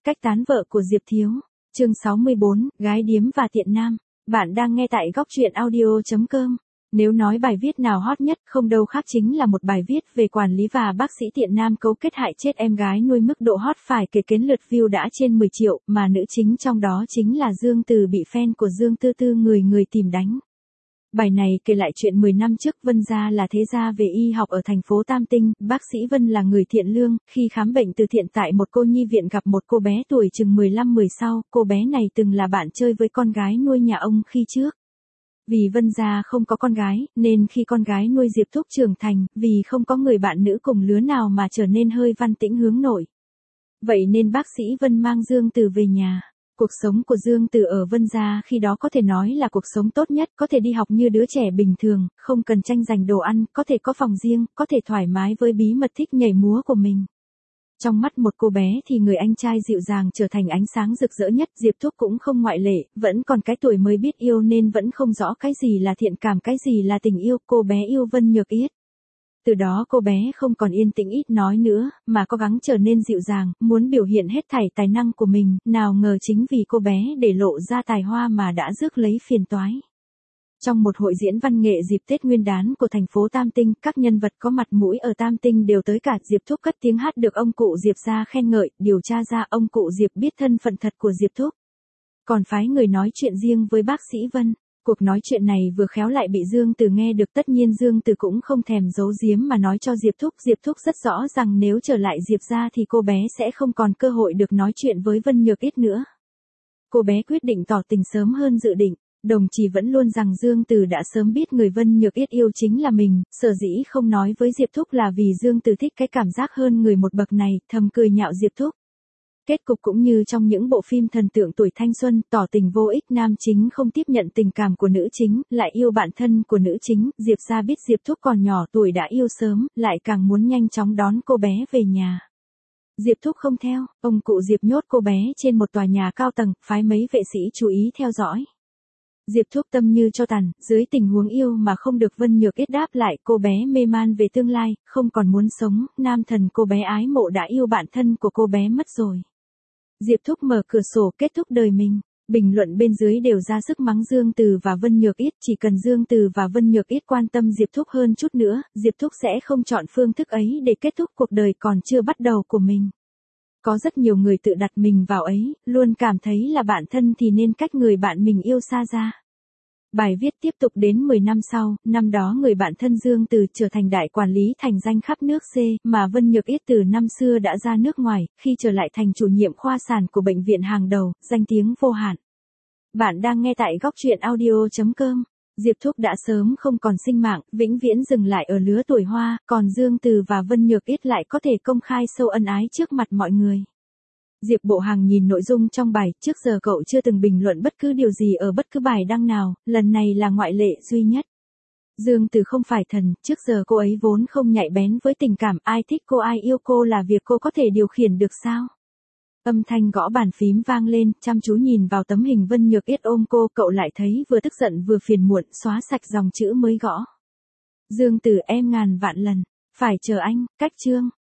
Cách tán vợ của Diệp Thiếu. Chương 64, gái điếm và tiện nam. Bạn đang nghe tại góc truyện audio.com. Nếu nói bài viết nào hot nhất không đâu khác chính là một bài viết về quản lý và bác sĩ tiện nam cấu kết hại chết em gái nuôi, mức độ hot phải kể đến lượt view đã trên 10 triệu, mà nữ chính trong đó chính là Dương Từ bị fan của Dương Tư Tư người tìm đánh. Bài này kể lại chuyện 10 năm trước. Vân gia là thế gia về y học ở thành phố Tam Tinh, bác sĩ Vân là người thiện lương, khi khám bệnh từ thiện tại một cô nhi viện gặp một cô bé tuổi chừng 15-10 sau, cô bé này từng là bạn chơi với con gái nuôi nhà ông khi trước. Vì Vân gia không có con gái, nên khi con gái nuôi Diệp Thúc trưởng thành, vì không có người bạn nữ cùng lứa nào mà trở nên hơi văn tĩnh hướng nội. Vậy nên bác sĩ Vân mang Dương Từ về nhà. Cuộc sống của Dương Từ ở Vân gia khi đó có thể nói là cuộc sống tốt nhất, có thể đi học như đứa trẻ bình thường, không cần tranh giành đồ ăn, có thể có phòng riêng, có thể thoải mái với bí mật thích nhảy múa của mình. Trong mắt một cô bé thì người anh trai dịu dàng trở thành ánh sáng rực rỡ nhất. Diệp Thúc cũng không ngoại lệ, vẫn còn cái tuổi mới biết yêu nên vẫn không rõ cái gì là thiện cảm, cái gì là tình yêu. Cô bé yêu Vân Nhược Yết. Từ đó cô bé không còn yên tĩnh ít nói nữa, mà cố gắng trở nên dịu dàng, muốn biểu hiện hết thảy tài năng của mình. Nào ngờ chính vì cô bé để lộ ra tài hoa mà đã rước lấy phiền toái. Trong một hội diễn văn nghệ dịp Tết Nguyên đán của thành phố Tam Tinh, các nhân vật có mặt mũi ở Tam Tinh đều tới cả. Diệp Thúc cất tiếng hát được ông cụ Diệp gia khen ngợi, điều tra ra ông cụ Diệp biết thân phận thật của Diệp Thúc. Còn phái người nói chuyện riêng với bác sĩ Vân. Cuộc nói chuyện này vừa khéo lại bị Dương Từ nghe được, tất nhiên Dương Từ cũng không thèm giấu giếm mà nói cho Diệp Thúc. Diệp Thúc rất rõ rằng nếu trở lại Diệp gia thì cô bé sẽ không còn cơ hội được nói chuyện với Vân Nhược Yết nữa. Cô bé quyết định tỏ tình sớm hơn dự định. Đồng chí vẫn luôn rằng Dương Từ đã sớm biết người Vân Nhược Yết yêu chính là mình, sở dĩ không nói với Diệp Thúc là vì Dương Từ thích cái cảm giác hơn người một bậc này, thầm cười nhạo Diệp Thúc. Kết cục cũng như trong những bộ phim thần tượng tuổi thanh xuân, tỏ tình vô ích, nam chính không tiếp nhận tình cảm của nữ chính, lại yêu bạn thân của nữ chính. Diệp gia biết Diệp Thúc còn nhỏ tuổi đã yêu sớm, lại càng muốn nhanh chóng đón cô bé về nhà. Diệp Thúc không theo, ông cụ Diệp nhốt cô bé trên một tòa nhà cao tầng, phái mấy vệ sĩ chú ý theo dõi. Diệp Thúc tâm như cho tàn, dưới tình huống yêu mà không được Vân Nhược Yết đáp lại, cô bé mê man về tương lai, không còn muốn sống. Nam thần cô bé ái mộ đã yêu bạn thân của cô bé mất rồi. Diệp Thúc mở cửa sổ kết thúc đời mình. Bình luận bên dưới đều ra sức mắng Dương Từ và Vân Nhược Yết. Chỉ cần Dương Từ và Vân Nhược Yết quan tâm Diệp Thúc hơn chút nữa, Diệp Thúc sẽ không chọn phương thức ấy để kết thúc cuộc đời còn chưa bắt đầu của mình. Có rất nhiều người tự đặt mình vào ấy, luôn cảm thấy là bạn thân thì nên cách người bạn mình yêu xa ra. Bài viết tiếp tục đến 10 năm sau, năm đó người bạn thân Dương Từ trở thành đại quản lý thành danh khắp nước C, mà Vân Nhược Yết từ năm xưa đã ra nước ngoài, khi trở lại thành chủ nhiệm khoa sản của bệnh viện hàng đầu, danh tiếng vô hạn. Bạn đang nghe tại góc truyện audio.com. Diệp Thúc đã sớm không còn sinh mạng, vĩnh viễn dừng lại ở lứa tuổi hoa, còn Dương Từ và Vân Nhược Yết lại có thể công khai sâu ân ái trước mặt mọi người. Diệp Bộ Hàng nhìn nội dung trong bài, trước giờ cậu chưa từng bình luận bất cứ điều gì ở bất cứ bài đăng nào, lần này là ngoại lệ duy nhất. Dương Từ không phải thần, trước giờ cô ấy vốn không nhạy bén với tình cảm, ai thích cô ai yêu cô là việc cô có thể điều khiển được sao? Âm thanh gõ bàn phím vang lên, chăm chú nhìn vào tấm hình Vân Nhược Yết ôm cô, cậu lại thấy vừa tức giận vừa phiền muộn, xóa sạch dòng chữ mới gõ. Dương Từ em ngàn vạn lần, phải chờ anh, cách chương.